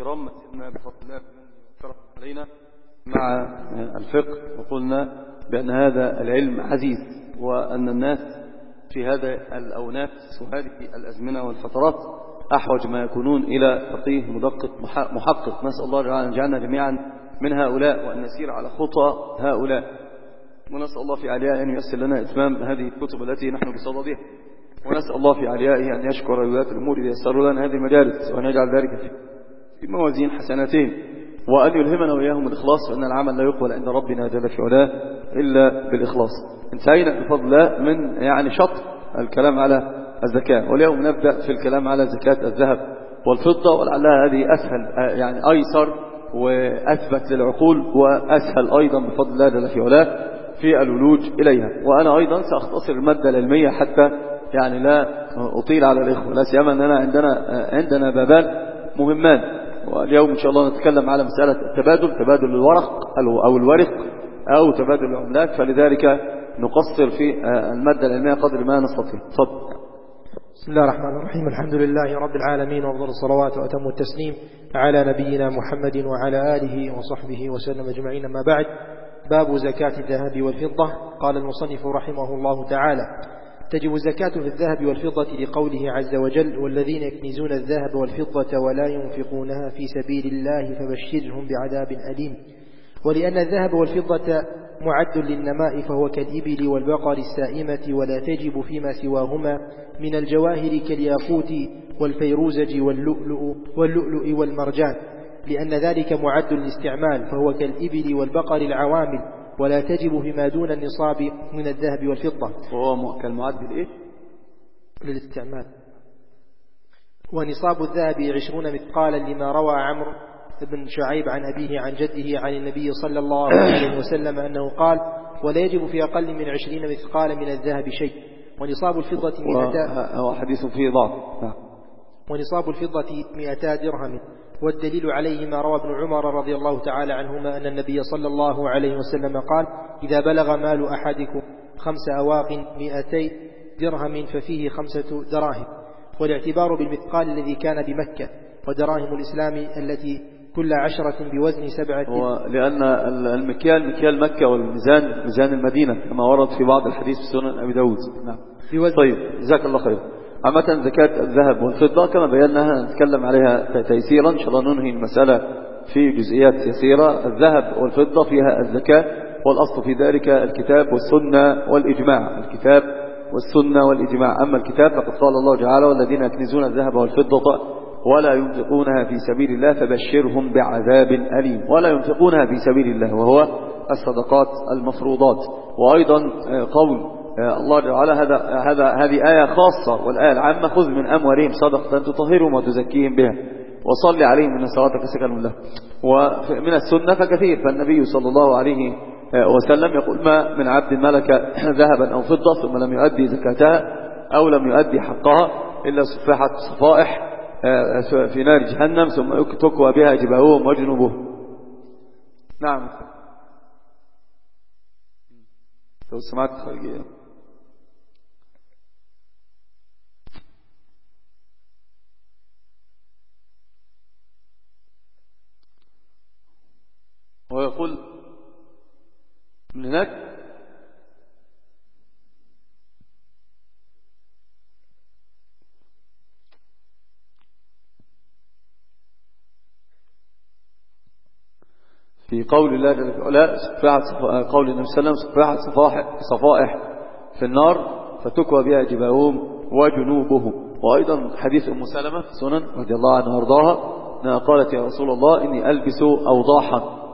الكرام، مسئلنا بفضل الله وكرم علينا مع الفقه، وقلنا بأن هذا العلم عزيز، وأن الناس في هذا الأونات وهذه الأزمنة والفترات أحوج ما يكونون إلى فقيه مدقق محقق. نسأل الله أن يجعلنا جميعا من هؤلاء وأن نسير على خطى هؤلاء، ونسأل الله في علياء أن ييسر لنا إتمام هذه الكتب التي نحن بصددها، ونسأل الله في عليائه أن يشكر ولاة الأمور إذا يسر لنا هذه المجالس، وأن يجعل ذلك في موازين حسناتين، وأن يلهمنا وإياهم الإخلاص، فإن العمل لا يقبل عند ربنا جل في علاه إلا بالإخلاص. انتهينا بفضل الله من شطر الكلام على الزكاة، واليوم نبدأ في الكلام على زكاة الذهب والفضة، ولعلها هذه أسهل أيسر وأثبت للعقول، وأسهل أيضا بفضل الله جل في علاه في الولوج إليها. وأنا أيضا سأختصر المادة العلمية حتى لا أطيل على الإخوة، لا سيما أننا عندنا بابان مهمان، واليوم إن شاء الله نتكلم على مسألة التبادل، تبادل الورق أو الورق أو تبادل العملات، فلذلك نقصر في المادة العلمية قدر ما نستطيع. تفضل. بسم الله الرحمن الرحيم. الحمد لله رب العالمين، وأفضل الصلوات وأتم التسليم على نبينا محمد وعلى آله وصحبه وسلم أجمعين. ما بعد، باب زكاة الذهب والفضة. قال المصنف رحمه الله تعالى: تجب الزكاة في الذهب والفضة لقوله عز وجل: والذين يكنزون الذهب والفضة ولا ينفقونها في سبيل الله فبشرهم بعذاب أليم. ولأن الذهب والفضة معد للنماء، فهو كالإبل والبقر السائمة، ولا تجب فيما سواهما من الجواهر كالياقوت والفيروزج واللؤلؤ والمرجان، لأن ذلك معد للاستعمال، فهو كالإبل والبقر العوامل، ولا تجب فيما دون النصاب من الذهب والفضة، وهو كالمعد للاستعمال. ونصاب الذهب 20 مثقالا، لما روى عمرو بن شعيب عن أبيه عن جده عن النبي صلى الله عليه وسلم أنه قال: ولا يجب في أقل من 20 مثقالا من الذهب شيء. ونصاب الفضة 200، وحديث فيه ضعف. ونصاب الفضة 200 درهم. والدليل عليه ما روى ابن عمر رضي الله تعالى عنهما أن النبي صلى الله عليه وسلم قال: إذا بلغ مال أحدكم 5 أواق 200 درهم ففيه 5 دراهم. والاعتبار بالمثقال الذي كان بمكة، ودراهم الإسلام التي كل 10 بوزن 7. ولأن المكيال مكيال مكة، والميزان ميزان المدينة، كما ورد في بعض الحديث في سنن أبي داود. نعم. طيب، جزاك الله خير. عامة زكاة الذهب والفضة كما بيناها نتكلم عليها تيسيرا، إن شاء الله ننهي المسألة في جزئيات يسيرة. الذهب والفضة فيها الزكاة، والأصل في ذلك الكتاب والسنة والإجماع، الكتاب والسنة والإجماع. أما الكتاب فقد قال الله تعالى: والذين يكنزون الذهب والفضة ولا ينفقونها في سبيل الله فبشرهم بعذاب أليم. ولا ينفقونها في سبيل الله وهو الصدقات المفروضات. وأيضا قول الله تعالى هذه آية خاصة، والآية العامة: خذ من أموالهم صدقة تطهرهم وتزكيهم بها وصل عليهم إن صلاتك سكن لهم. ومن السنة فكثير، فالنبي صلى الله عليه وسلم يقول: ما من عبد ملك ذهبا أو فضة ثم لم يؤدي زكاتها أو لم يؤدي حقها إلا صفحت صفائح في نار جهنم ثم تكوى بها جباههم وجنوبهم. نعم. لو سمعت خارجية. ويقول من هناك: في قول الله جل وعلا: قول النبي صلى الله عليه وسلم: صفحت صفائح في النار فتكوى بها جباههم وجنوبهم. وأيضا حديث أم سلمة في سنن رضي الله عنها وارضاها، قالت: يا رسول الله إني ألبس أوضاحا،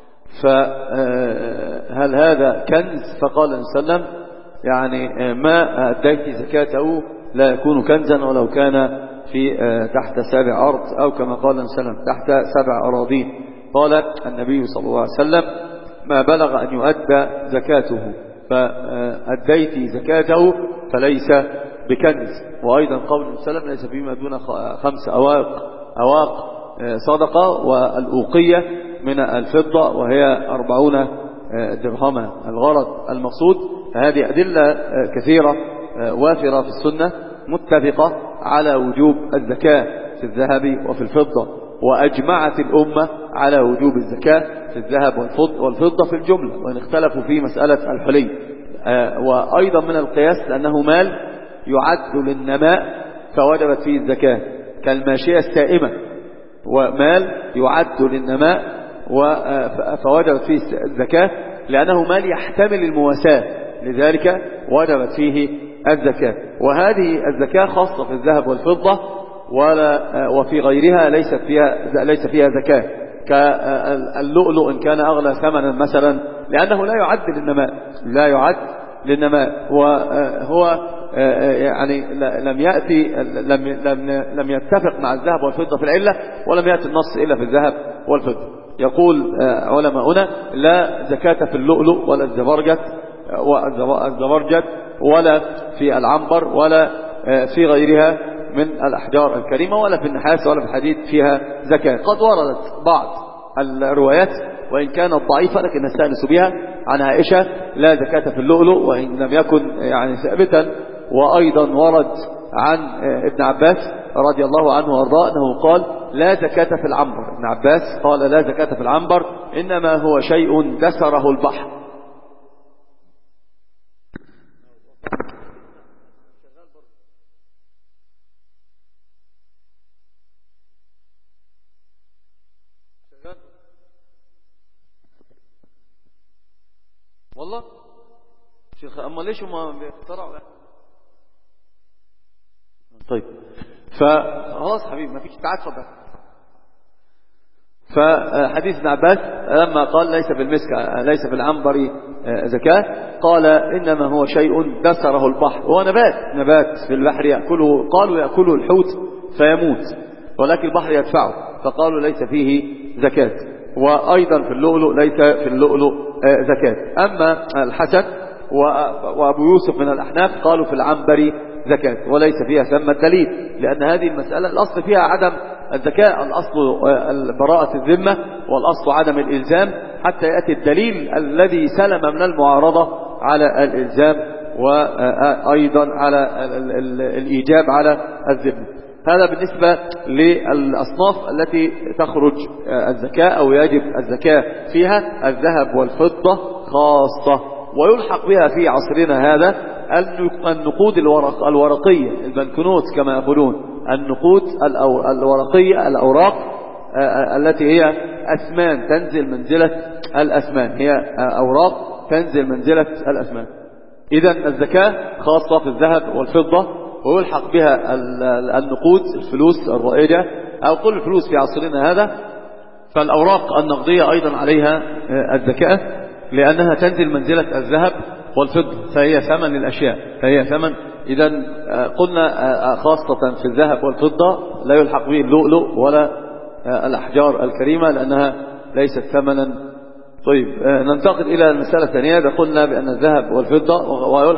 فهل هذا كنز؟ فقال النبي صلى الله عليه وسلم: ما أديت زكاته لا يكون كنزا ولو كان في تحت 7 أرض، أو كما قال النبي صلى الله عليه وسلم: تحت 7 أراضين. قال النبي صلى الله عليه وسلم: ما بلغ أن يؤدى زكاته فأديت زكاته فليس بكنز. وأيضا قول النبي صلى الله عليه وسلم: ليس فيما دون 5 أواق صدقة. والأوقية من الفضة وهي 40 درهما. الغرض المقصود هذه أدلة كثيرة وافرة في السنة متفقة على وجوب الزكاة في الذهب وفي الفضة. وأجمعت الأمة على وجوب الزكاة في الذهب والفضة في الجملة، وإن اختلفوا في مسألة الحلي. وأيضا من القياس لأنه مال يعد للنماء فوجبت فيه الزكاة، كالماشية السائمة، ومال يعد للنماء فوجبت فيه الزكاة لأنه مال يحتمل المواساة، لذلك وجبت فيه الزكاة. وهذه الزكاة خاصة في الذهب والفضة، وفي غيرها ليس فيها زكاة، كاللؤلؤ إن كان أغلى ثمنا مثلا، لأنه لا يعد للنماء، وهو يعني لم يتفق مع الذهب والفضة في العلة، ولم يأتي النص إلا في الذهب والفضة. يقول علماؤنا: لا زكاة في اللؤلؤ ولا الزبرجد ولا في العنبر ولا في غيرها من الأحجار الكريمة، ولا في النحاس ولا في الحديد فيها زكاة. قد وردت بعض الروايات وإن كانت ضعيفة لكن نستأنس بها عن عائشة: لا زكاة في اللؤلؤ، وإن لم يكن يعني ثابتا. وأيضا ورد عن ابن عباس رضي الله عنه وارضاه أنه قال: لا زكاة في العنبر. ابن عباس قال: لا زكاة في العنبر، إنما هو شيء دسره البحر. والله شيخ، أما ليش ما بيخترعوا؟ طيب فخلاص حبيبي ما فيش تعال بس. فحديث ابن عباس لما قال: ليس في العنبر زكاة، قال: إنما هو شيء دسره البحر، هو نبات في البحر يأكله، قالوا يأكله الحوت فيموت، ولكن البحر يدفعه، فقالوا ليس فيه زكاة. وأيضا في اللؤلؤ ليس في اللؤلؤ زكاة. أما الحسن وأبو يوسف من الأحناف قالوا في العنبر زكاة، وليس فيها ثم الدليل، لأن هذه المسألة الأصل فيها عدم الزكاة، الأصل براءة الذمة، والأصل عدم الإلزام، حتى يأتي الدليل الذي سلم من المعارضة على الإلزام، وأيضا على الإيجاب على الذمة. هذا بالنسبة للأصناف التي تخرج الزكاة أو يجب الزكاة فيها: الذهب والفضة خاصة. ويلحق بها في عصرنا هذا النقود الورقية، البنكنوت كما يقولون، النقود الورقية، الأوراق التي هي أثمان تنزل منزلة الأثمان، هي أوراق تنزل منزلة الأثمان. إذن الزكاة خاصة في الذهب والفضة، ويلحق بها النقود، الفلوس الرائجة أو كل الفلوس في عصرنا هذا. فالأوراق النقدية أيضا عليها الزكاة، لأنها تنزل منزلة الذهب والفضة، فهي ثمن للأشياء، فهي ثمن. إذن قلنا خاصة في الذهب والفضة لا يلحق به اللؤلؤ ولا الأحجار الكريمة لأنها ليست ثمنا. طيب ننتقل إلى المسألة الثانية. قلنا بأن الذهب والفضة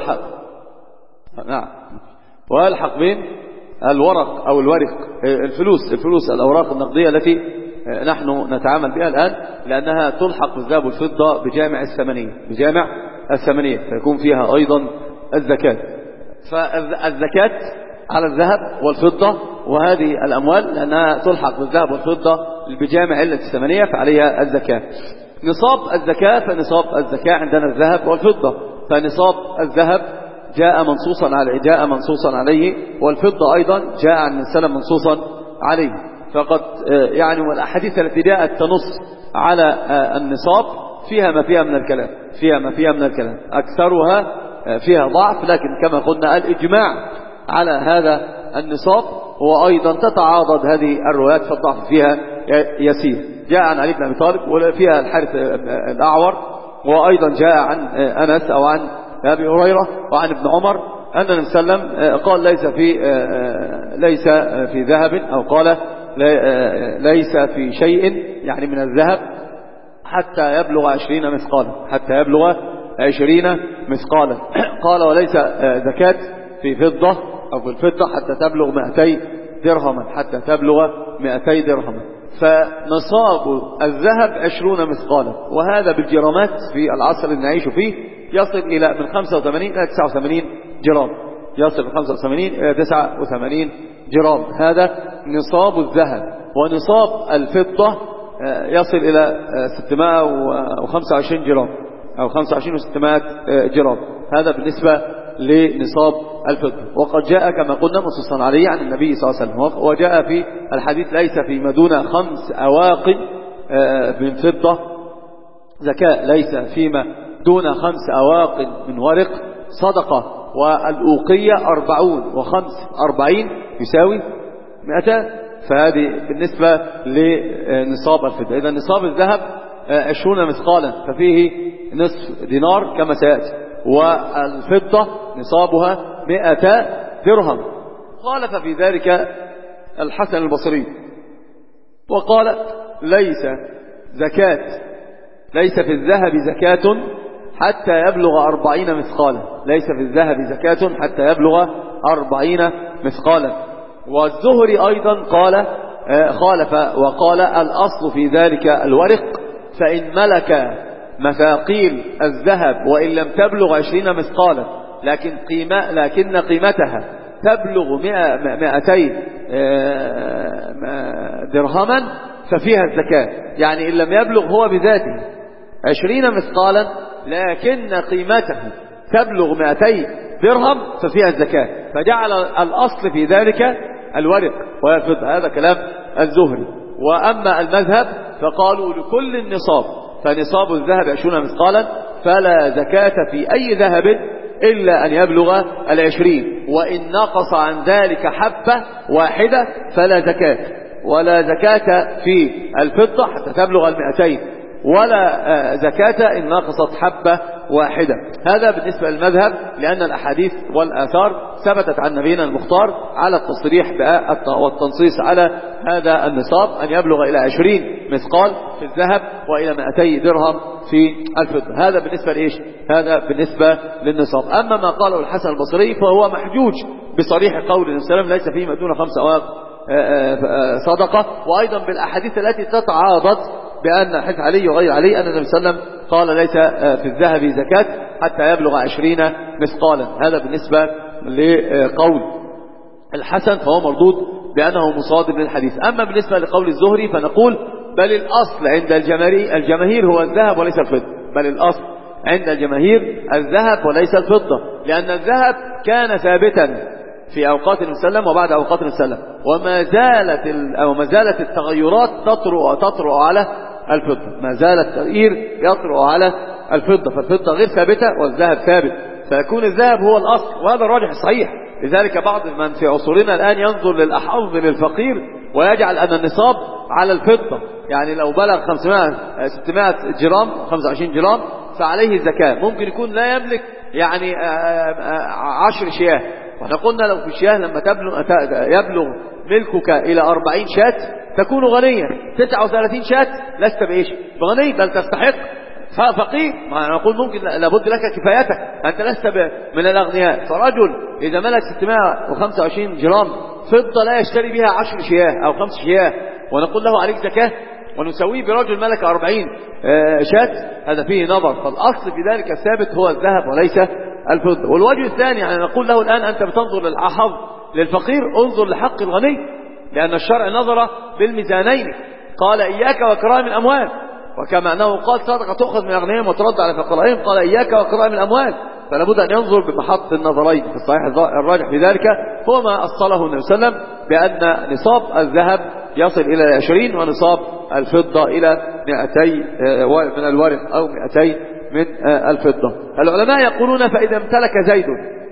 ويلحق بين الورق أو الورق الفلوس الأوراق النقدية التي نحن نتعامل بها الآن، لأنها تلحق بالذهب والفضة بجامع الثمنية فيكون فيها أيضا الزكاة. فالزكاة على الذهب والفضة وهذه الأموال لأنها تلحق بالذهب والفضة بجامع علة الثمنية فعليها الزكاة. نصاب الزكاة، فنصاب الزكاة عندنا الذهب والفضة، فنصاب الذهب جاء منصوصا عليه، والفضة أيضا جاء عن السلام منصوصا عليه. فقد يعني والأحاديث التي جاءت تنص على النصاب فيها ما فيها من الكلام، أكثرها فيها ضعف، لكن كما قلنا الإجماع على هذا النصاب، وأيضا تتعاضد هذه الروايات فالضعف فيها يسير. جاء عن علي بن أبي طالب وفيها الحارث الأعور، وأيضا جاء عن أنس أو عن أبي هريرة وعن ابن عمر أن النبي صلى الله عليه وسلم قال ليس في ذهب، أو قال ليس في شيء يعني من الذهب حتى يبلغ 20 مثقالا. قال وليس زكاة في فضة أو في الفضة حتى تبلغ 200 درهما. فنصاب الذهب 20 مثقالا، وهذا بالجرامات في العصر اللي نعيش فيه يصل إلى من 85 إلى 89 جرام، هذا نصاب الذهب. ونصاب الفضة يصل إلى 625 جرام أو 25 و600 جرام. هذا بالنسبة لنصاب الفضة. وقد جاء كما قلنا منصوصا عليه عن النبي صلى الله عليه وسلم، وجاء في الحديث ليس فيما دون 5 أواق من فضة زكاة، ليس فيما دون 5 أواق من ورق صدقة، والأوقية 40 و5 40 يساوي 200. فهذه بالنسبة لنصاب الفضة. إذا نصاب الذهب 20 مثقالا، ففيه نصف دينار كما سيأتي، والفضة نصابها 100 درهم. خالف في ذلك الحسن البصري وقال ليس في الذهب زكاة حتى يبلغ 40 مثقالا، ليس في الذهب زكاة حتى يبلغ 40 مثقالا. والزهري أيضا قال خالف وقال الأصل في ذلك الورق، فإن ملك مثاقيل الذهب وإن لم تبلغ 20 مثقالا لكن قيمتها تبلغ 200 درهما ففيها الزكاة. يعني إن لم يبلغ هو بذاته 20 مثقالا لكن قيمته تبلغ 200 درهم ففيها الزكاة، فجعل الأصل في ذلك الورق والفضة. هذا كلام الزهري. وأما المذهب فقالوا لكل النصاب، فنصاب الذهب 20 مثقالا فلا زكاة في أي ذهب إلا أن يبلغ 20، وإن نقص عن ذلك حبة واحدة فلا زكاة، ولا زكاة في الفضة حتى تبلغ 200، ولا زكاة إن نقصت حبة واحدة. هذا بالنسبة للمذهب، لأن الأحاديث والآثار ثبتت عن نبينا المختار على التصريح والتنصيص على هذا النصاب أن يبلغ إلى 20 مثقال في الذهب وإلى 200 درهم في الفضة. هذا بالنسبة لإيش؟ هذا بالنسبة للنصاب. أما ما قاله الحسن البصري فهو محجوج بصريح قول النبي صلى الله عليه وسلم ليس فيه دون 5 أواق صدقة، وأيضا بالأحاديث التي تتعاضد بأن حديث علي وغير علي أن النبي صلى الله عليه وسلم قال ليس في الذهب زكاة حتى يبلغ 20 مثقالا. هذا بالنسبة لقول الحسن فهو مردود بأنه مصادم للحديث. أما بالنسبة لقول الزهري فنقول بل الأصل عند الجماهير هو الذهب وليس الفضة، بل الأصل عند الجماهير الذهب وليس الفضة، لأن الذهب كان ثابتا في أوقات النبي صلى الله عليه وسلم وبعد أوقات النبي صلى الله عليه وسلم، وما زالت التغيرات تطرأ على الفضة، ما زال التغيير يطرأ على الفضة، فالفضة غير ثابتة والذهب ثابت، فيكون الذهب هو الأصل، وهذا الراجح الصحيح. لذلك بعض من في عصورنا الآن ينظر للأحظ للفقير ويجعل أن النصاب على الفضة، يعني لو بلغ 600 جرام 25 جرام فعليه الزكاة. ممكن يكون لا يملك يعني 10 شياه، واحنا قلنا لو في الشياه لما يبلغ ملكك إلى 40 شاة تكون غنيا، 39 شاة لست بإيش بغني بل تستحق فقير. ما نقول ممكن لابد لك كفايتك، أنت لست من الأغنياء. فرجل إذا ملك 625 جرام فضة لا يشتري بها 10 شياه أو 5 شياه ونقول له عليك زكاة، ونسويه برجل ملك 40 شاة، هذا فيه نظر. فالأصل في ذلك الثابت هو الذهب وليس الفضة. والوجه الثاني يعني نقول له الآن أنت بتنظر للحظ للفقير، انظر لحق الغني، لأن الشرع نظر بالميزانين، قال إياك وكرائم الأموال، وكما أنه قال صدقة تأخذ من أغنيائهم وترد على فقرائهم قال إياك وكرائم الأموال. فلا بد أن ينظر بمحط النظرين. في الصحيح الراجح في ذلك هو ما أصله النبي صلى الله عليه وسلم بأن نصاب الذهب يصل إلى 20 ونصاب الفضة إلى 200 من الورق أو 200 من الفضة. العلماء يقولون فإذا امتلك زيد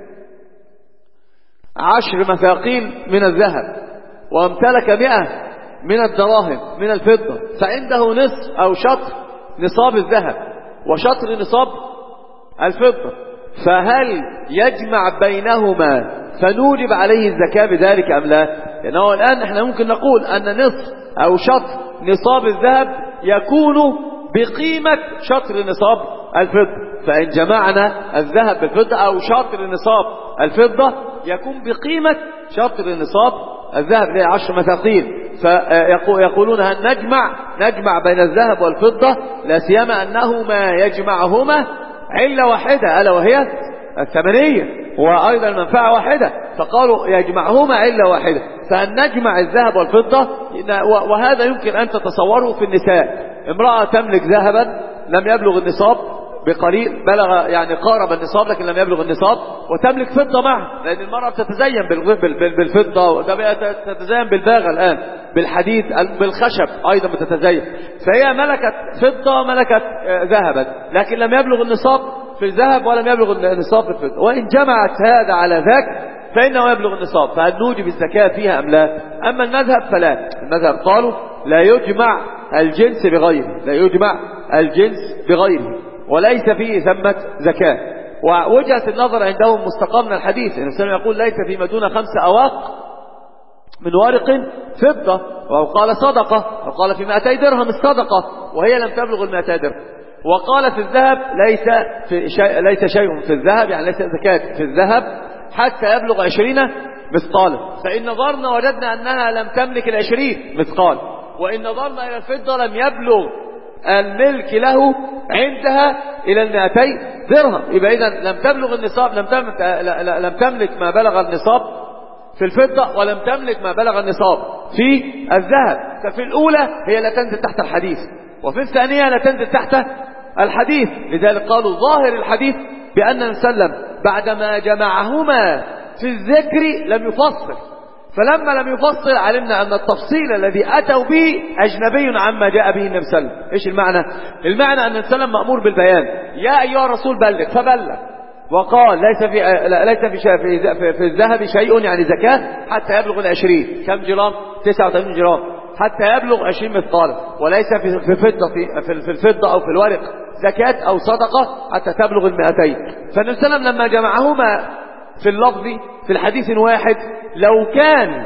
10 مثاقيل من الذهب وامتلك 100 من الدراهم من الفضة، فعنده نصف أو شطر نصاب الذهب وشطر نصاب الفضة، فهل يجمع بينهما فنوجب عليه الزكاة بذلك أم لا؟ لأنه الآن احنا ممكن نقول أن نصف أو شطر نصاب الذهب يكون بقيمة شطر نصاب الفضة، فإن جمعنا الذهب بالفضة أو شطر نصاب الفضة يكون بقيمة شطر نصاب الذهب ل 10 مثاقيل. فيقولون هل نجمع بين الذهب والفضة، لا سيما أنهما يجمعهما علة واحدة ألا وهي الثمنية، وأيضا المنفعة واحدة، فقالوا يجمعهما علة واحدة، فأن نجمع الذهب والفضة، وهذا يمكن أن تتصوره في النساء. امرأة تملك ذهبا لم يبلغ النصاب بقليل، بلغ يعني قارب النصاب لكن لم يبلغ النصاب، وتملك فضة معه، لأن المرأة بتتزين بالفضة، وتتزين بالباغة الآن، بالحديد، بالخشب أيضا بتتزين. فهي ملكت فضة وملكت ذهبا، لكن لم يبلغ النصاب في الذهب ولم يبلغ النصاب في الفضة، وإن جمعت هذا على ذاك فإنه يبلغ النصاب، فهل نوجب الزكاة فيها أم لا؟ أما المذهب فلا، المذهب قالوا لا يجمع الجنس بغيره، لا يجمع الجنس بغيره، وليس فيه ثمة زكاة. ووجهة النظر عندهم مستقى من الحديث، النبي صلى الله عليه وسلم يقول ليس فيما دون 5 أواق من ورق فضة، أو قال صدقة، أو قال في 200 درهم الصدقة وهي لم تبلغ 200 درهم. وقال في الذهب ليس شيء في الذهب، يعني ليس زكاة في الذهب حتى يبلغ 20 مثقالا، فإن نظرنا وجدنا أنها لم تملك 20 مثقال، وإن نظرنا إلى الفضة لم يبلغ الملك له عندها إلى 200 درهم، يبقى إذن لم تبلغ النصاب، لم تملك ما بلغ النصاب في الفضة، ولم تملك ما بلغ النصاب في الذهب. ففي الأولى هي لا تنزل تحت الحديث، وفي الثانية لا تنزل تحت الحديث. لذلك قالوا ظاهر الحديث بأن النبي صلى الله عليه وسلم بعدما جمعهما في الذكر لم يفصل، فلما لم يفصل علمنا أن التفصيل الذي أتوا به أجنبي عما جاء به النبي صلى الله عليه وسلم. إيش المعنى؟ المعنى أن النبي صلى الله عليه وسلم مأمور بالبيان، يا أيها الرسول بلغ، فبلغ، وقال ليس في الذهب شيء يعني زكاة حتى يبلغ 20. كم جرام؟ 89 جرام، حتى يبلغ 20 مثقالا. وليس في الفضة أو في الورق زكاة أو صدقة حتى تبلغ 200. فالنبي صلى الله عليه وسلم لما جمعهما في اللفظ في الحديث واحد، لو كان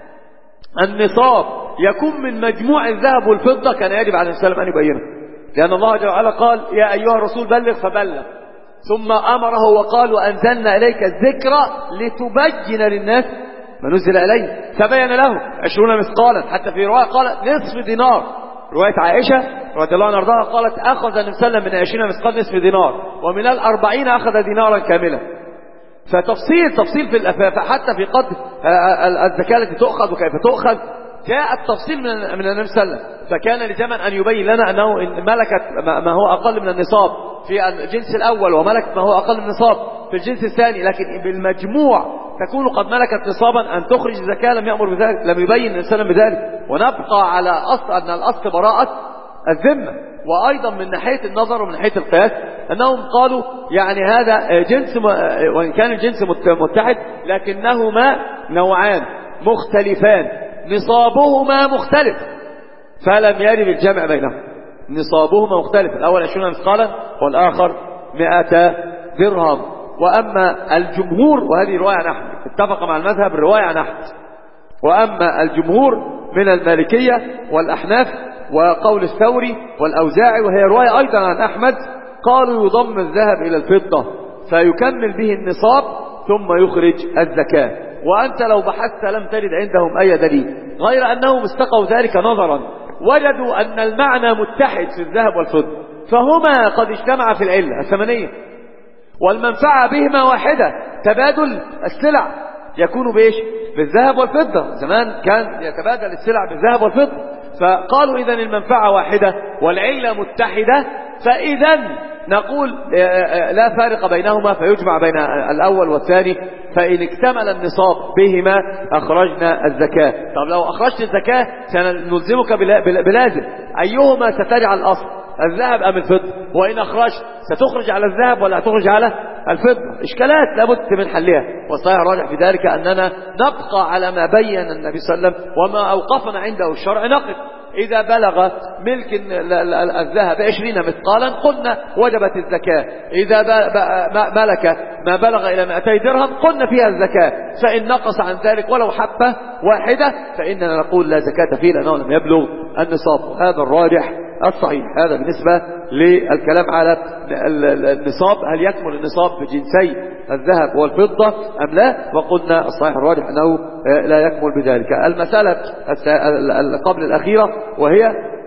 النصاب يكون من مجموع الذهب والفضة كان يجب على النبي صلى الله عليه وسلم أن يبينه، لأن الله جل وعلا قال يا أيها الرسول بلغ، فبلغ، ثم أمره وقال وأنزلنا إليك الذكر لتبين للناس ما نزل إليه، فبين له 20 مثقالا، حتى في رواية قال نصف دينار، رواية عائشة رضي الله عنها وارضاها قالت أخذ النبي صلى الله عليه وسلم من 20 مثقال نصف دينار، ومن 40 أخذ دينارا كاملا. فتفصيل في الأفاف، حتى في قدر الزكاة التي تؤخذ وكيف تؤخذ جاء التفصيل من النبي صلى الله عليه وسلم. فكان لزاما أن يبين لنا أنه إن ملكت ما هو أقل من النصاب في الجنس الأول، وملكت ما هو أقل من النصاب في الجنس الثاني، لكن بالمجموع تكون قد ملكت نصابا أن تخرج الزكاة، لم يأمر بذلك، لم يبين النبي صلى الله عليه وسلم بذلك. ونبقى على أصل أن الأصل براءة الذمة. وأيضا من ناحية النظر ومن ناحية القياس أنهم قالوا يعني هذا جنس، وإن كان الجنس متحد لكنهما نوعان مختلفان نصابهما مختلف، فلم يرد الجمع بينهم. نصابهما مختلف، الأول 20 مثقالا والآخر 100 درهم. وأما الجمهور، وهذه رواية عن أحمد، اتفق مع المذهب الرواية عن أحمد، وأما الجمهور من المالكية والأحناف وقول الثوري والأوزاعي، وهي رواية أيضا عن أحمد، قالوا يضم الذهب إلى الفضة فيكمل به النصاب ثم يخرج الزكاة. وأنت لو بحثت لم تجد عندهم أي دليل، غير أنهم استقوا ذلك نظرا، وجدوا أن المعنى متحد في الذهب والفضة، فهما قد اجتمعا في العلة الثمنية، والمنفعة بهما واحدة، تبادل السلع يكون بإيش؟ بالذهب والفضة. زمان كان يتبادل السلع بالذهب والفضة، فقالوا إذن المنفعة واحدة والعلة متحدة، فإذن نقول لا فارق بينهما، فيجمع بين الأول والثاني، فإن اكتمل النصاب بهما أخرجنا الزكاة. طب لو أخرجت الزكاة سنلزمك بلازم، أيهما ستجعل الأصل، الذهب أم الفضة؟ وإن أخرجت ستخرج على الذهب ولا تخرج على الفضة؟ إشكالات لابد من حلها. والصحيح الراجح في ذلك أننا نبقى على ما بين النبي صلى الله عليه وسلم وما أوقفنا عنده الشرع نقف. إذا بلغ ملك الذهب 20 مثقالا قلنا وجبت الزكاة، إذا ملك ما بلغ إلى 200 درهم قلنا فيها الزكاة، فإن نقص عن ذلك ولو حبة واحدة فإننا نقول لا زكاة فيه لأنه لم يبلغ النصاب. هذا الراجح الصحيح. هذا بالنسبة للكلام على النصاب، هل يكمل النصاب بجنسي الذهب والفضة أم لا؟ وقلنا الصحيح الراجح أنه لا يكمل بذلك. المسألة قبل الأخيرة وهي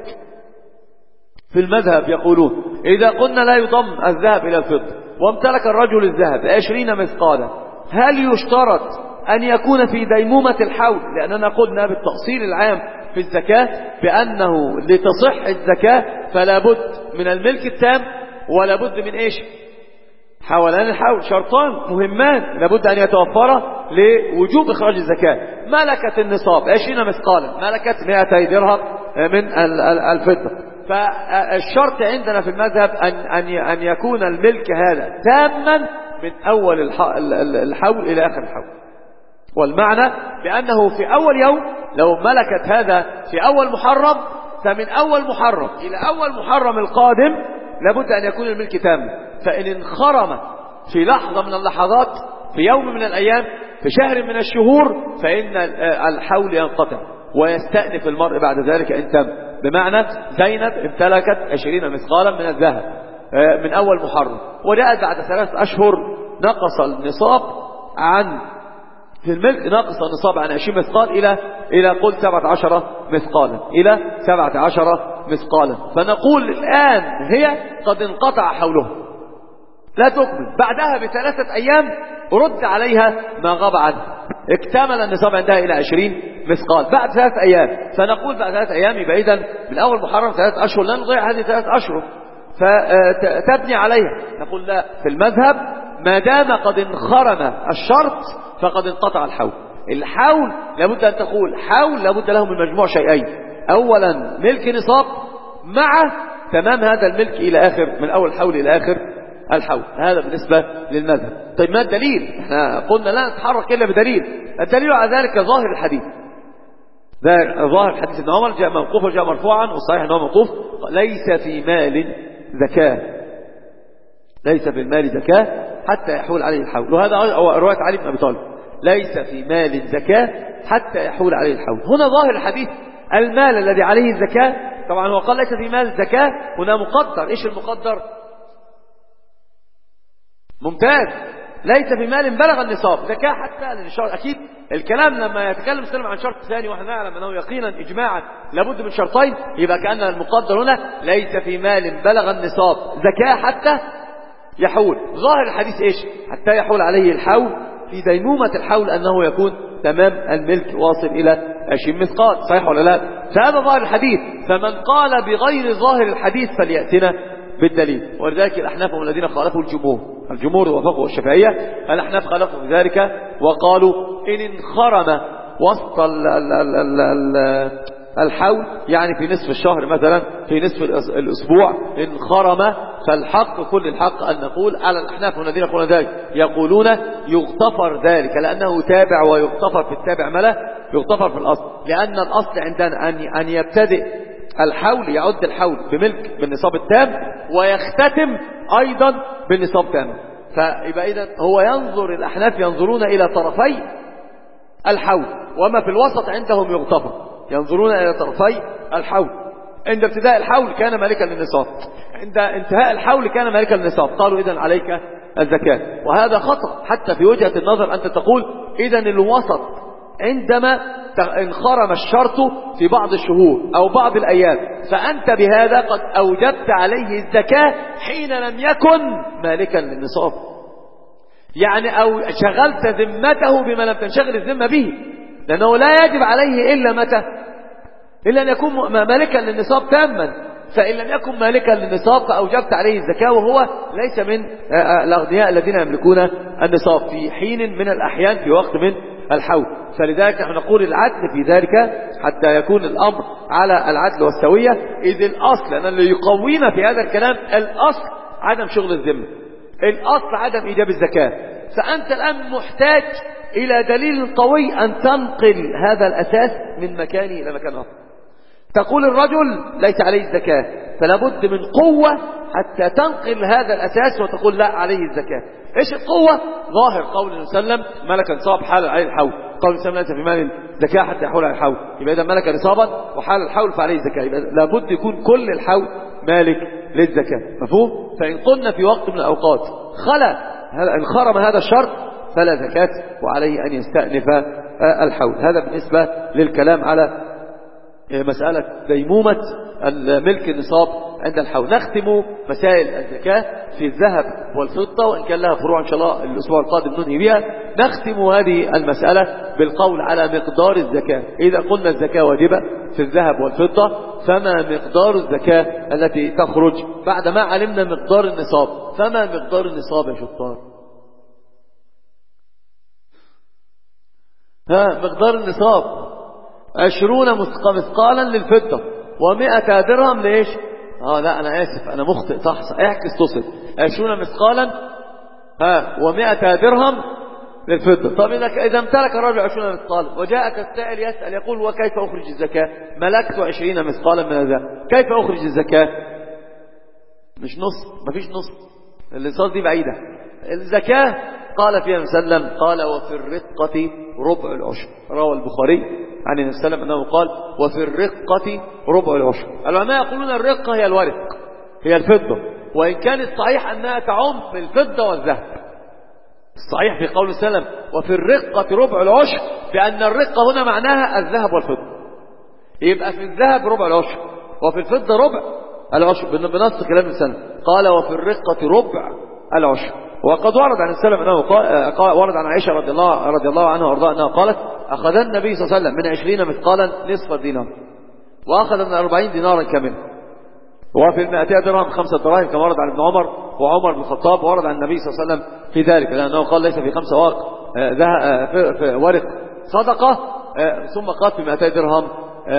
في المذهب يقولون إذا قلنا لا يضم الذهب إلى الفضة وامتلك الرجل الذهب 20 مثقالا، هل يشترط أن يكون في ديمومة الحول، لأننا قلنا بالتأصيل العام في الزكاة بأنه لتصح الزكاة فلا بد من الملك التام ولا بد من إيش؟ حولان الحول، شرطان مهمان لابد أن يتوفر لوجوب إخراج الزكاة. ملكة النصاب 20 مثقالا، ملكة 200 درهم من الفضة. فالشرط عندنا في المذهب أن يكون الملك هذا تاما من أول الحول إلى آخر الحول. والمعنى بأنه في أول يوم لو ملكت هذا في أول محرم، فمن أول محرم إلى أول محرم القادم لابد أن يكون الملك تاما. فإن انخرم في لحظة من اللحظات، في يوم من الأيام، في شهر من الشهور، فإن الحول ينقطع ويستأنف المرء بعد ذلك إن تم. بمعنى زينب امتلكت 20 مثقالا من الذهب من أول محرم، وجاءت بعد 3 أشهر نقص النصاب عن في الملك، نقص النصاب عن 20 مثقال إلى قل 17 مثقالا، إلى 17 مثقالا. فنقول الآن هي قد انقطع حوله، لا تكمل. بعدها ب3 أيام رد عليها ما غاب عنها، اكتمل النصاب عندها إلى 20 مثقال بعد 3 أيام. فنقول بعد 3 أيام يبقى إذن من أول محرم 3 أشهر، لا نضيع هذه 3 أشهر فتبني عليها. نقول لا، في المذهب ما دام قد انخرم الشرط فقد انقطع الحول. الحول لابد أن تقول حول لابد له من مجموع شيئين: أولا ملك نصاب مع تمام هذا الملك إلى آخر، من أول الحول إلى آخر الحول. هذا بالنسبة للمذهب. طيب ما الدليل؟ احنا قلنا لا نتحرك إلا بدليل. الدليل على ذلك ظاهر الحديث، ظاهر الحديث ابن عمر جاء موقوفا وجاء مرفوعا، والصحيح انه موقوف: ليس في مال زكاة، ليس في المال زكاة حتى يحول عليه الحول. وهذا رواية علي بن أبي طالب: ليس في مال زكاة حتى يحول عليه الحول. هنا ظاهر الحديث المال الذي عليه الزكاة. طبعا هو قال ليس في مال زكاة، هنا مقدر. ايش المقدر؟ ممتاز، ليس في مال بلغ النصاب زكاة حتى للشرط. أكيد الكلام لما يتكلم سلم عن شرط ثاني ونحن نعلم أنه يقينا إجماعا لابد من شرطين، يبقى كأن المقدر هنا ليس في مال بلغ النصاب زكاة حتى يحول. ظاهر الحديث إيش؟ حتى يحول عليه الحول، في ديمومة الحول أنه يكون تمام الملك واصل إلى 20 مثقال. صحيح ولا لا؟ فهذا ظاهر الحديث. فمن قال بغير ظاهر الحديث فليأتنا بالدليل. ولذلك الأحناف هم الذين خالفوا الجمهور وفقوا الشافعية. الأحناف خالفوا في ذلك وقالوا إن انخرم وسط الحول، يعني في نصف الشهر مثلا، في نصف الأسبوع انخرم، فالحق كل الحق أن نقول على الأحناف الذين يقولون ذلك، يقولون يغتفر ذلك، لأنه تابع ويغتفر في التابع ملا يغتفر في الأصل. لأن الأصل عندنا أن يبتدئ الحول، يعد الحول بملك بالنصاب التام، ويختتم أيضا بالنصاب تام. فيبقى إذن هو ينظر، الأحناف ينظرون إلى طرفي الحول، وما في الوسط عندهم يغتفر، ينظرون إلى طرفي الحول. عند ابتداء الحول كان مالكا للنصاب، عند انتهاء الحول كان مالكا للنصاب. قالوا إذن عليك الزكاة. وهذا خطأ حتى في وجهة النظر، أنت تقول إذن الوسط عندما انخرم الشرط في بعض الشهور أو بعض الأيام، فأنت بهذا قد أوجبت عليه الزكاة حين لم يكن مالكا للنصاب، يعني أو شغلت ذمته بما لم تنشغل الذمة به، لأنه لا يجب عليه إلا متى؟ إلا أن يكون مالكا للنصاب تاما. فإن لم يكن مالكا للنصاب فأوجبت عليه الزكاة، وهو ليس من الأغنياء الذين يملكون النصاب في حين من الأحيان في وقت من الحول. فلذلك نحن نقول العدل في ذلك حتى يكون الأمر على العدل والسوية. إذ الأصل، أن اللي يقوينا في هذا الكلام الأصل عدم شغل الذمة، الأصل عدم إيجاب الزكاة. فأنت الآن محتاج إلى دليل قوي أن تنقل هذا الأساس من مكانه إلى مكان آخر. تقول الرجل ليس عليه الزكاة، فلا بد من قوة حتى تنقل هذا الأساس وتقول لا عليه الزكاة. إيش القوة؟ ظاهر قول النبي صلى الله عليه وسلم: ملك نصاب حال عليه الحول. قول النبي صلى الله عليه وسلم: ليس في مال زكاة حتى يحول على الحول. يبقى إذا ملك نصابا وحال الحول فعليه الزكاة. يبقى لابد يكون كل الحول مالك للزكاة. مفهوم؟ فإن قلنا في وقت من الأوقات انخرم هذا الشرط فلا زكاة، وعليه أن يستأنف الحول. هذا بالنسبة للكلام على مسألة ديمومة ملك النصاب عند الحول. نختم مسائل الزكاة في الذهب والفضة، وإن كان لها فروع إن شاء الله الأسبوع القادم ننهي بها. نختم هذه المسألة بالقول على مقدار الزكاة. إذا قلنا الزكاة واجبة في الذهب والفضة، فما مقدار الزكاة التي تخرج بعد ما علمنا مقدار النصاب؟ فما مقدار النصاب يا شطار؟ مقدار النصاب 20 مثقالا للفضة و100 درهم ليش؟ لا أنا آسف، أنا مخطئ، صح اعكس تصل 20 مثقالا و100 درهم للفضة. طب إذا امتلك الرجل 20 مثقالا وجاءك السائل يسأل يقول وكيف أخرج الزكاة؟ ملكت 20 مثقالا من الذهب، كيف أخرج الزكاة؟ مش نص، مفيش نص، الانصاص دي بعيدة. الزكاة قال فيها وسلم قال وفي الرقة ربع العشر. روى البخاري عن النبي صلى الله عليه وسلم أنه قال وفي الرقة ربع العشر. العلماء يقولون الرقة هي الورق، هي الفضة، وإن كان الصحيح أنها تعم الفضة والذهب. الصحيح في قول السلام وفي الرقة ربع العشر، بأن الرقة هنا معناها الذهب والفضة. يبقى في الذهب ربع العشر وفي الفضة ربع العشر بنص كلام السلام. قال وفي الرقة ربع العشر. وقد ورد عن السلام أنه ورد عن عائشة رضي الله عنها وارضاها أنها قالت أخذ النبي صلى الله عليه وسلم من 20 مثقالا نصف دينار، وأخذ من 40 دينارا كاملا، وفي 200 درهم 5 دراهم، كما ورد عن ابن عمر وعمر بن الخطاب، ورد عن النبي صلى الله عليه وسلم في ذلك، لأنه قال ليس في 5 في ورق صدقة، ثم قال في 200 درهم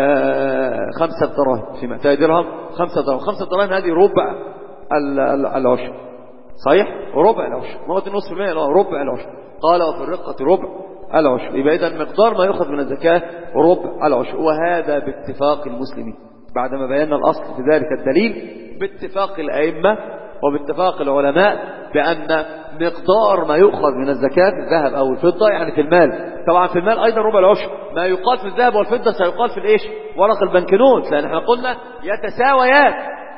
5 دراهم، في 200 درهم 5 دراهم. 5 دراهم هذه ربع العشر، صحيح؟ ربع العشر، ما هو 2.5%، ربع العشر. قال وفي الرقة ربع العشر. يبقى إذن مقدار ما يؤخذ من الزكاة ربع العشر، وهذا باتفاق المسلمين بعدما بينا الأصل في ذلك الدليل، باتفاق الأئمة وباتفاق العلماء بأن مقدار ما يؤخذ من الزكاة في الذهب أو الفضة، يعني في المال، طبعا في المال أيضا ربع العشر. ما يقال في الذهب والفضة سيقال في الإيش؟ ورق البنكنوت، لأن احنا قلنا يتساويات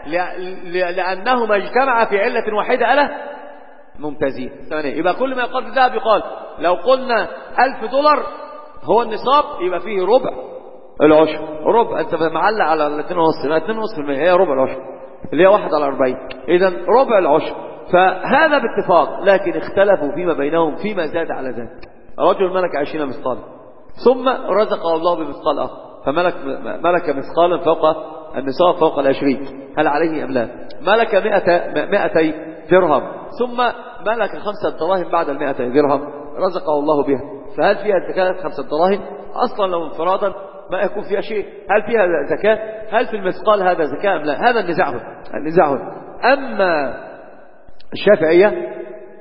لأنهما اجتمعا في علة واحدة. ألا ممتازين. ثانيا، يبقى كل ما يقال في الذهب يقال لو قلنا $1000 هو النصاب، يبقى فيه ربع العشر. ربع انت معلق على 2.5%، هي ربع العشر اللي هي 1/40. اذا ربع العشر، فهذا باتفاق. لكن اختلفوا فيما بينهم فيما زاد على ذلك. رجل ملك 20 مثقالا ثم رزقه الله بمثقال اخر، فملك مثقالا فوق النصاب فوق 20، هل عليه ام لا؟ ملك 200 درهم ثم ملك 5 دراهم بعد 200 درهم رزقه الله بها، فهل فيها زكاة 5 دراهم؟ اصلا لو انفرادا ما يكون فيها شيء. هل فيها زكاة؟ هل في المثقال هذا زكاة ام لا؟ هذا النزاع هنا. اما الشافعية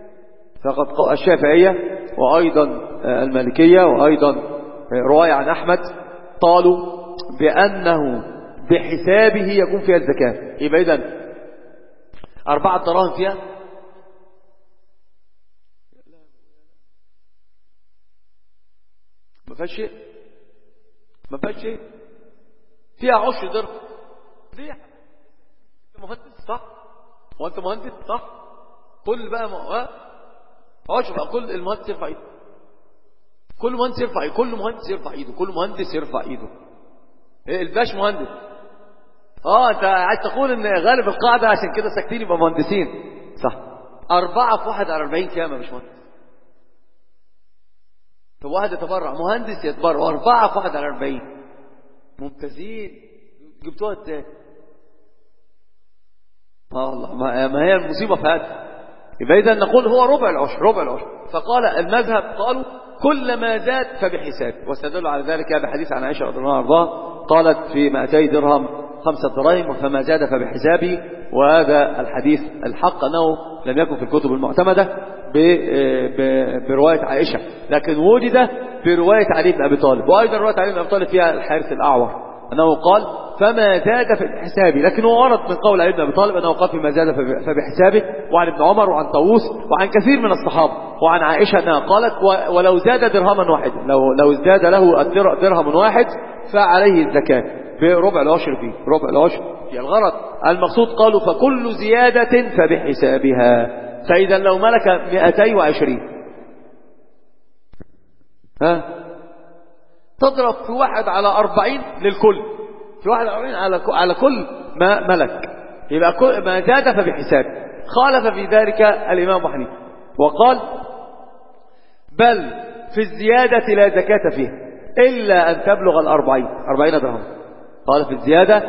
فقد الشافعية وايضا المالكية وايضا رواية عن احمد قالوا بانه بحسابه يكون فيها الزكاة. يبقى اذا 4 دراهم فيها ما فيهاش شيء، ما فيهاش شيء، فيها 10 درهم. ليه؟ انت مهندس صح؟ وانت مهندس صح؟ كل بقى 10 بقى، كل المهندس يرفع ايده، كل مهندس يرفع ايده، كل مهندس يرفع ايده، كل مهندس يرفع ايده. الباش مهندس. انت عايز تقول ان غالب القاعدة عشان كده ساكتين يبقى مهندسين، صح؟ 4 في 41 كام يا باشمهندس؟ طب واحد يتبرع، مهندس يتبرع، 4 في 41 ممتازين. جبتوها ازاي؟ الله، ما هي المصيبة في هذا. يبقى إذا نقول هو ربع العشر، ربع العشر. فقال المذهب قالوا كل ما زاد فبحساب، واستدل على ذلك بحديث عن عائشة رضي الله عنها قالت في 200 درهم 5 دراهم فما زاد فبحسابه. وهذا الحديث الحق أنه لم يكن في الكتب المعتمدة برواية عائشة، لكن وجد برواية علي بن أبي طالب، وأيضا رواية علي بن أبي طالب فيها الحارث الأعور أنه قال فما زاد فبحسابه، لكن هو ورد من قول علي بن أبي طالب أنه قال فيما زاد فبحسابه، وعن ابن عمر وعن طاووس وعن كثير من الصحابة، وعن عائشة أنها قالت ولو زاد درهما واحدا، لو ازداد له درهم واحد فعليه الزكاة بربع العشر فيه، ربع العشر في الغرض. المقصود قالوا فكل زيادة فبحسابها. فإذا لو ملك 220 تضرب في 1/40 للكل، في 1/40 على كل ما ملك. يبقى كل ما زاد فبحساب. خالف في ذلك الإمام أبو حنيفة وقال بل في الزيادة لا زكاة فيها إلا أن تبلغ 40 درهم. قال في الزيادة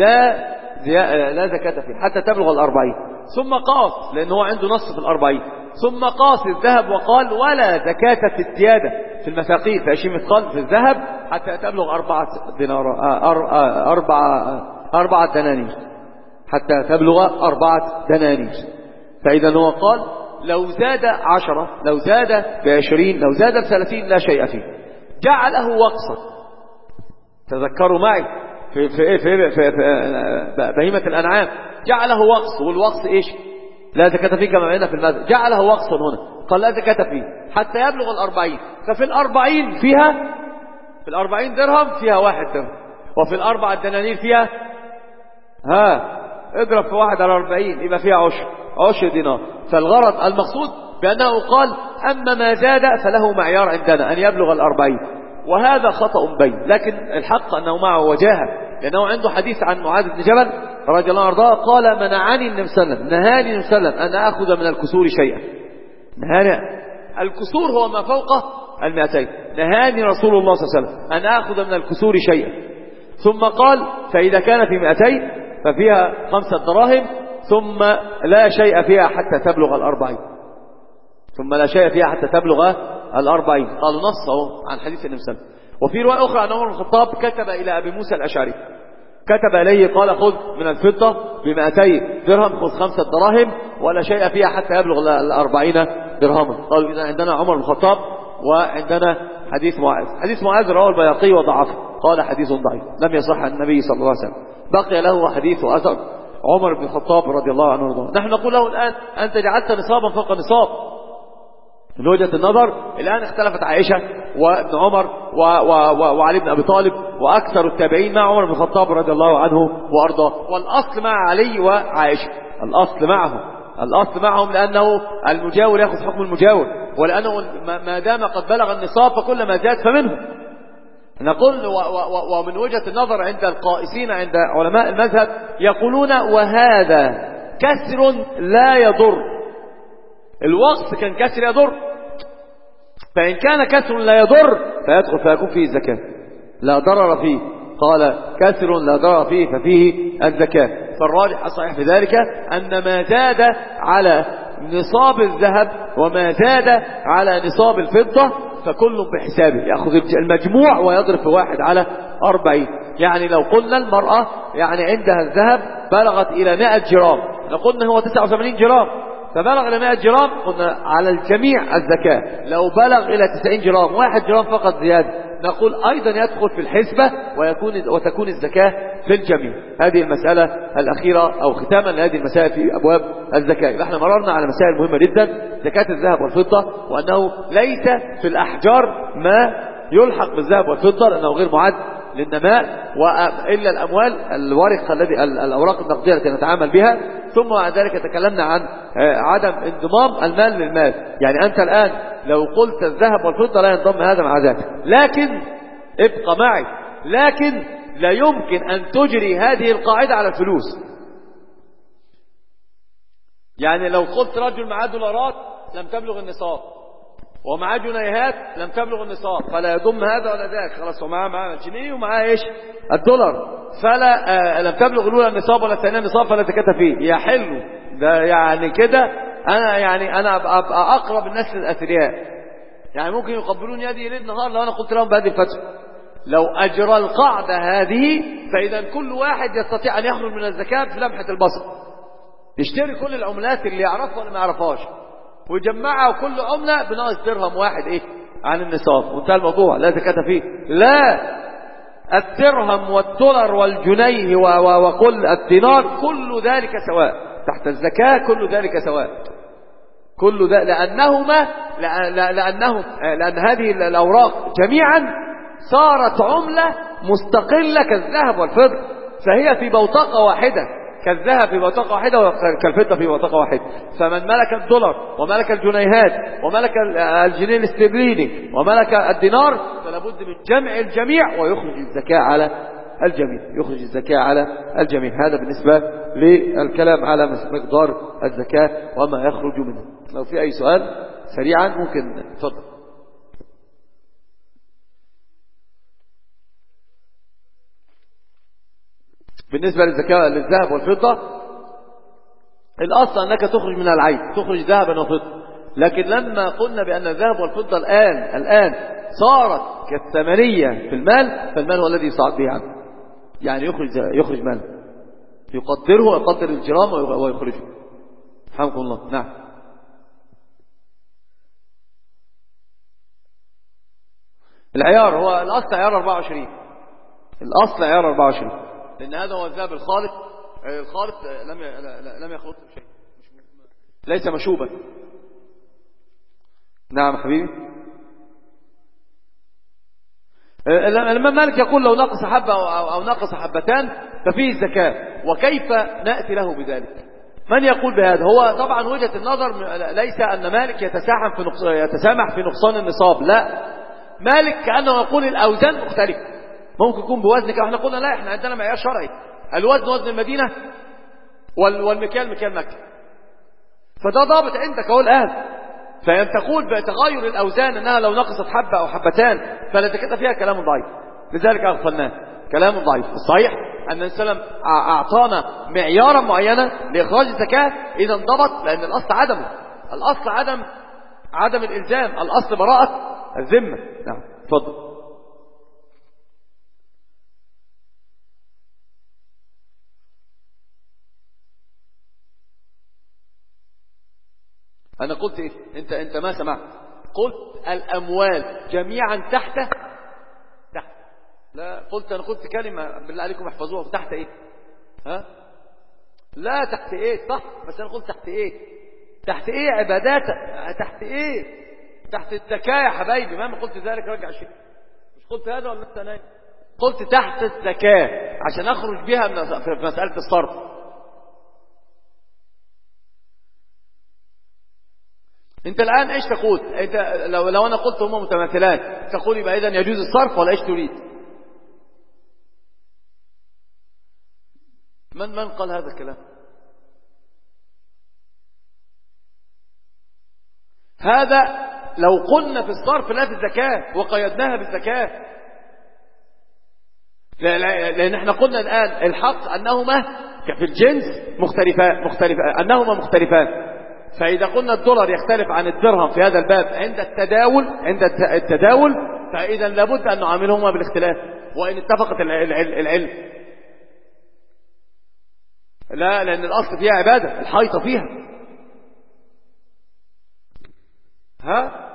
لا زكاة فيها حتى تبلغ 40. ثم قاس لأنه هو عنده نص في 40. ثم قاس الذهب وقال ولا زكاة في الزيادة في المثاقيل في 20 مثقال في الذهب حتى تبلغ 4 دنانير حتى تبلغ 4 دنانير. فإذا هو قال لو زاد 10 لو زاد ب20 لو زاد ب30 لا شيء فيه. جعله وقصا. تذكروا معي في بهيمة الأنعام جعله وقص. والوقص إيش؟ لا زكاة فيه كما عندنا في المذهب. جعله وقصا هنا قال لا زكاة فيه حتى يبلغ 40. ففي 40 فيها في 40 درهم فيها 1 درهم وفي 4 دنانير فيها اضرب في 1 على 40 يبقى فيها 10 دينار. فالغرض المقصود بأنه قال أما ما زاد فله معيار عندنا أن يبلغ 40. وهذا خطأ بين لكن الحق أنه معه وجاهة لأنه عنده حديث عن معاذ بن جبل رضي الله عنه قال منعني النبي صلى الله عليه وسلم نهاني النبي صلى الله عليه وسلم أن أخذ من الكسور شيئا. نهاني الكسور هو ما فوق 200. نهاني رسول الله صلى الله عليه وسلم أن أخذ من الكسور شيئا. ثم قال فإذا كان في 200 ففيها 5 دراهم ثم لا شيء فيها حتى تبلغ 40. ثم لا شيء فيها حتى تبلغ 40. قالوا نصه عن حديث النبي صلى الله عليه وسلم. وفي رواية أخرى أن عمر بن الخطاب كتب إلى أبي موسى الأشعري كتب إليه قال خذ من الفضة ب200 درهم خذ 5 دراهم ولا شيء فيها حتى يبلغ 40 درهما. قالوا إذا عندنا عمر بن الخطاب وعندنا حديث معاذ. حديث معاذ رواه البيهقي وضعفه قال حديث ضعيف لم يصح عن النبي صلى الله عليه وسلم. بقي له حديث وأثر عمر بن الخطاب رضي الله عنه وارضاه. نحن نقول له الآن أنت جعلت نصابا فوق نصاب. من وجهة النظر الآن اختلفت عائشة وابن عمر وعلي بن أبي طالب وأكثر التابعين مع عمر بن الخطاب رضي الله عنه وأرضاه. والأصل مع علي وعائشة الأصل معهم لأنه المجاور يأخذ حكم المجاور ولأنه ما دام قد بلغ النصاب فكل ما زاد فمنه. نقول ومن وجهة النظر عند القائسين عند علماء المذهب يقولون وهذا كسر لا يضر. الوقت كان كسر يضر فإن كان كسر لا يضر فيدخل فيكون فيه الزكاة لا ضرر فيه. قال كسر لا ضرر فيه ففيه الزكاة. فالراجح الصحيح في ذلك أن ما زاد على نصاب الذهب وما زاد على نصاب الفضة فكل بحسابه يأخذ المجموع ويضرب في 1 على 40. يعني لو قلنا المرأة يعني عندها الذهب بلغت إلى 100 جرام لو قلنا هو 89 جرام فبلغ إلى 100 جرام قلنا على الجميع الزكاة. لو بلغ إلى 90 جرام 1 جرام فقط زيادة نقول أيضا يدخل في الحسبة وتكون الزكاة في الجميع. هذه المسألة الأخيرة أو ختاما لهذه المسائل في أبواب الزكاة. نحن مررنا على مسائل مهمة جدا زكاة الذهب والفضة وأنه ليس في الأحجار ما يلحق بالذهب والفضة لأنه غير معد للنماء إلا الأموال الورق الذي الأوراق النقدية التي نتعامل بها. ثم بعد ذلك تكلمنا عن عدم انضمام المال للمال. يعني أنت الآن لو قلت الذهب والفضة لا ينضم هذا مع ذاك لكن ابقى معي لكن لا يمكن أن تجري هذه القاعدة على الفلوس. يعني لو قلت رجل معاه دولارات لم تبلغ النصاب ومعاه جنيهات لم تبلغ النصاب فلا يضم هذا ولا ذاك خلاص هو معاه الجنيه ومعاه ايش الدولار فلا لم تبلغ الاولى النصاب ولا الثانيه النصاب فلا زكاة فيه. يحل ده يعني كده انا ابقى اقرب الناس للاثرياء. يعني ممكن يقبلون يدي ليل نهار لو انا قلت لهم بهذه الفتوى. لو اجرى القاعدة هذه فاذا كل واحد يستطيع ان يخرج من الزكاة في لمحة البصر يشتري كل العملات اللي يعرفها ولا ما يعرفهاش ويجمعها وكل عملة بناقص درهم واحد عن النصاب وانتهى الموضوع لا زكاة فيه. لا الدرهم والدولار والجنيه وكل الدينار كل ذلك سواء تحت الزكاة كل ذلك سواء كل ذلك لأن هذه الأوراق جميعا صارت عملة مستقلة كالذهب والفضة فهي في بوتقة واحدة كالذهب في بوتقة واحدة وكالفضة في بوتقة واحدة. فمن ملك الدولار وملك الجنيهات وملك الجنيه الاسترليني وملك الدينار فلا بد من جمع الجميع ويخرج الزكاة على الجميع، يخرج الزكاة على الجميع. هذا بالنسبة للكلام على مقدار الزكاة وما يخرج منه. لو في أي سؤال سريعا ممكن تفضل. بالنسبة للزكاة للذهب والفضة، الأصل أنك تخرج من العين، تخرج ذهبا وفضة. لكن لما قلنا بأن الذهب والفضة الآن صارت كالثمنية في المال، فالمال هو الذي يصعد به عنه، يعني يخرج مال، يقدره ويقدر الجرام ويخرجه. رحمكم الله. نعم. العيار هو الأصل عيار 24، الأصل عيار 24، لأن هذا هو الذهب الخالص. الخالص لم يخلط شيء، ليس مشوبا. نعم حبيبي. الإمام مالك يقول لو نقص حبة أو نقص حبتان ففيه الزكاة. وكيف نأتي له بذلك؟ من يقول بهذا؟ هو طبعا وجهة النظر ليس أن مالك يتسامح في نقصان النصاب، لا، مالك كأنه يقول الأوزان مختلفة، ممكن يكون بوزنك. احنا قلنا لا، احنا عندنا معيار شرعي، الوزن وزن المدينة والمكيال مكيال مكة، فده ضابط عندك اهو الآن. فأن تقول بتغير الأوزان أنها لو نقصت حبة أو حبتان فلا زكاة فيها، كلام ضعيف، لذلك أغفلناه، كلام ضعيف. الصحيح أن السلام أعطانا معيارا معينا لإخراج الزكاة، إذا انضبط، لأن الأصل عدمه، الأصل عدم الإلزام، الأصل براءة الذمة. نعم تفضل. أنا قلت إيه؟ أنت ما سمعت. قلت الأموال جميعا تحت. لا، أنا قلت كلمة بالله عليكم احفظوها. تحت إيه؟ ها؟ لا، تحت إيه؟ صح، بس أنا قلت تحت إيه؟ تحت إيه عبادات؟ تحت إيه؟ تحت الزكاة يا حبايبي. ما قلت ذلك رجع شيء. مش قلت هذا ولا أنت نايم؟ قلت تحت الزكاة عشان أخرج بها في مسألة الصرف. انت الآن ايش تقول؟ انت لو انا قلت هما متماثلان تقول يبقى اذا يجوز الصرف ولا ايش تريد؟ من قال هذا الكلام؟ هذا لو قلنا في الصرف لا في الزكاة وقيدناها بالزكاة، لان احنا قلنا الآن الحق انهما في الجنس مختلفان انهما مختلفان. فإذا قلنا الدولار يختلف عن الدرهم في هذا الباب عند التداول فإذا لابد أن نعاملهما بالاختلاف، وإن اتفقت العلم. لا، لأن الأصل فيها عبادة، الحيطة فيها. ها؟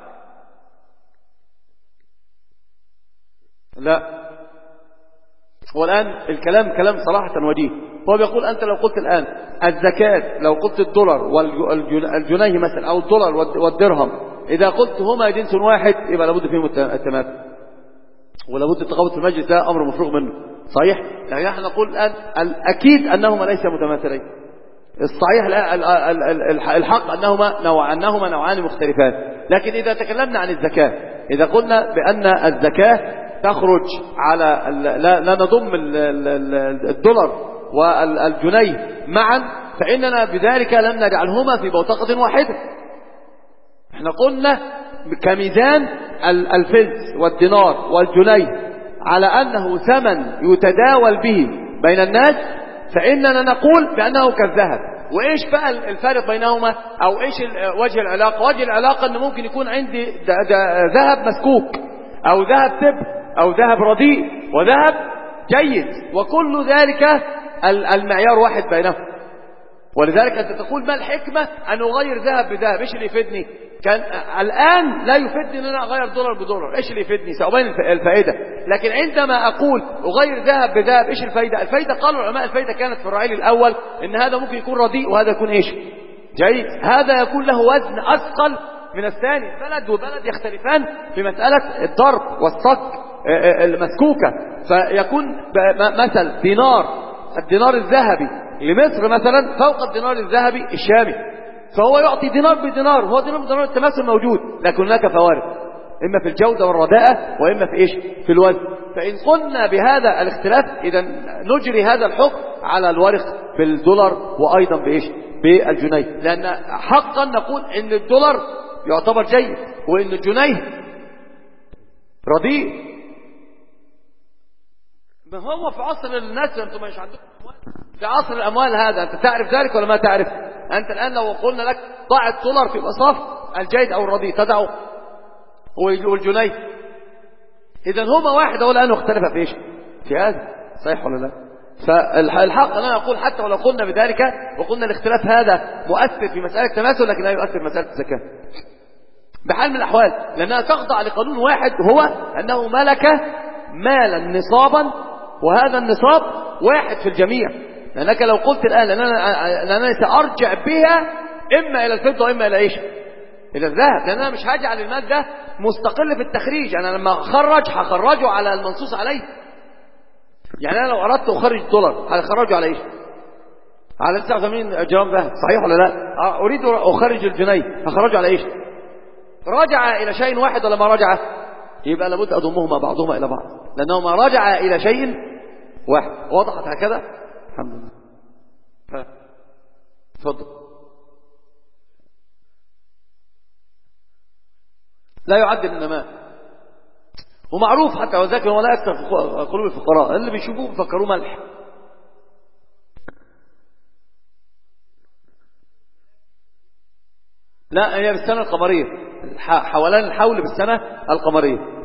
لا، والآن الكلام كلام صراحة وجيه. هو بيقول أنت لو قلت الآن الزكاة، لو قلت الدولار والجنيه مثلا أو الدولار والدرهم، إذا قلت هما جنس واحد يبقى لابد فيهم التماثل، ولابد التقابل في المجلس، ده أمر مفروغ منه. صحيح؟ لكن نحن نقول الآن الأكيد أنهما ليس متماثلين. الصحيح الحق أنهما نوعان مختلفان. لكن إذا تكلمنا عن الزكاة، إذا قلنا بأن الزكاة تخرج على لا نضم الدولار والجنيه معا، فإننا بذلك لم نجعلهما في بوتقة واحدة. احنا قلنا كميزان الفلس والدينار والجنيه على أنه ثمن يتداول به بين الناس، فإننا نقول بأنه كالذهب. وإيش بقى الفارق بينهما أو إيش وجه العلاقة؟ وجه العلاقة أنه ممكن يكون عندي ذهب مسكوك أو ذهب تب أو ذهب رديء وذهب جيد، وكل ذلك المعيار واحد بينهم. ولذلك أنت تقول ما الحكمة أن أغير ذهب بذهب؟ إيش اللي يفيدني؟ كان الآن لا يفيدني أن أنا أغير دولار بدولار، إيش اللي يفيدني؟ سأبين الفائدة. لكن عندما أقول أغير ذهب بذهب، إيش الفائدة؟ الفائدة قالوا العلماء الفائدة كانت في الرعيل الأول إن هذا ممكن يكون رديء وهذا يكون إيش؟ جيد. هذا يكون له وزن أثقل من الثاني. بلد وبلد يختلفان في مسألة الضرب والصك المسكوكة. فيكون مثل الدينار الذهبي لمصر مثلا فوق الدينار الذهبي الشامي، فهو يعطي دينار بدينار، هو دينار بدينار التماثل موجود، لكن هناك فوارق. إما في الجودة والرداءة وإما في إيش؟ في الوزن. فإن قلنا بهذا الاختلاف إذا نجري هذا الحكم على الورق بالدولار وأيضا بإيش؟ بالجنيه، لأن حقا نقول إن الدولار يعتبر جيد وإن الجنيه رديء. ما هو في عصر الناس أنتم مش عندكم أموال، في عصر الأموال هذا أنت تعرف ذلك ولا ما تعرف؟ أنت الآن لو قلنا لك ضع الدولار في مصاف الجيد أو الرديء تدعه والجنيه، إذا هما واحد ولا أنه اختلف في إيش؟ في هذا صحيح ولا لا؟ فالحق أنا أقول حتى ولو قلنا بذلك وقلنا الاختلاف هذا مؤثر في مسألة تماثل لكن لا يؤثر في مسألة الزكاة بحال من الأحوال، لأنها تخضع لقانون واحد هو أنه ملك مالا نصابا وهذا النصاب واحد في الجميع. لأنك لو قلت الآن لأنني سأرجع بها إما إلى الفضة وإما إلى إيش؟ إلى الذهب، لأن أنا مش هجعل المال ده مستقل في التخريج. أنا لما أخرج هخرجه على المنصوص عليه. يعني أنا لو أردت أخرج دولار هخرجه على إيش؟ على 89 جرام ذهب صحيح ولا لا؟ أريد أخرج الجنيه هخرجه على إيش؟ رجع إلى شيء واحد ولا ما رجع؟ يبقى لابد أضمهما بعضهما إلى بعض لأنهما رجع إلى شيء واحد. وضحت هكذا؟ الحمد لله. تفضل. لا يعد النماء ومعروف حتى وذاك ولا أكثر في قلوب الفقراء اللي بيشوفوه بيفكروه ملح. لا هي بالسنة القمرية حوالين الحول بالسنة القمرية.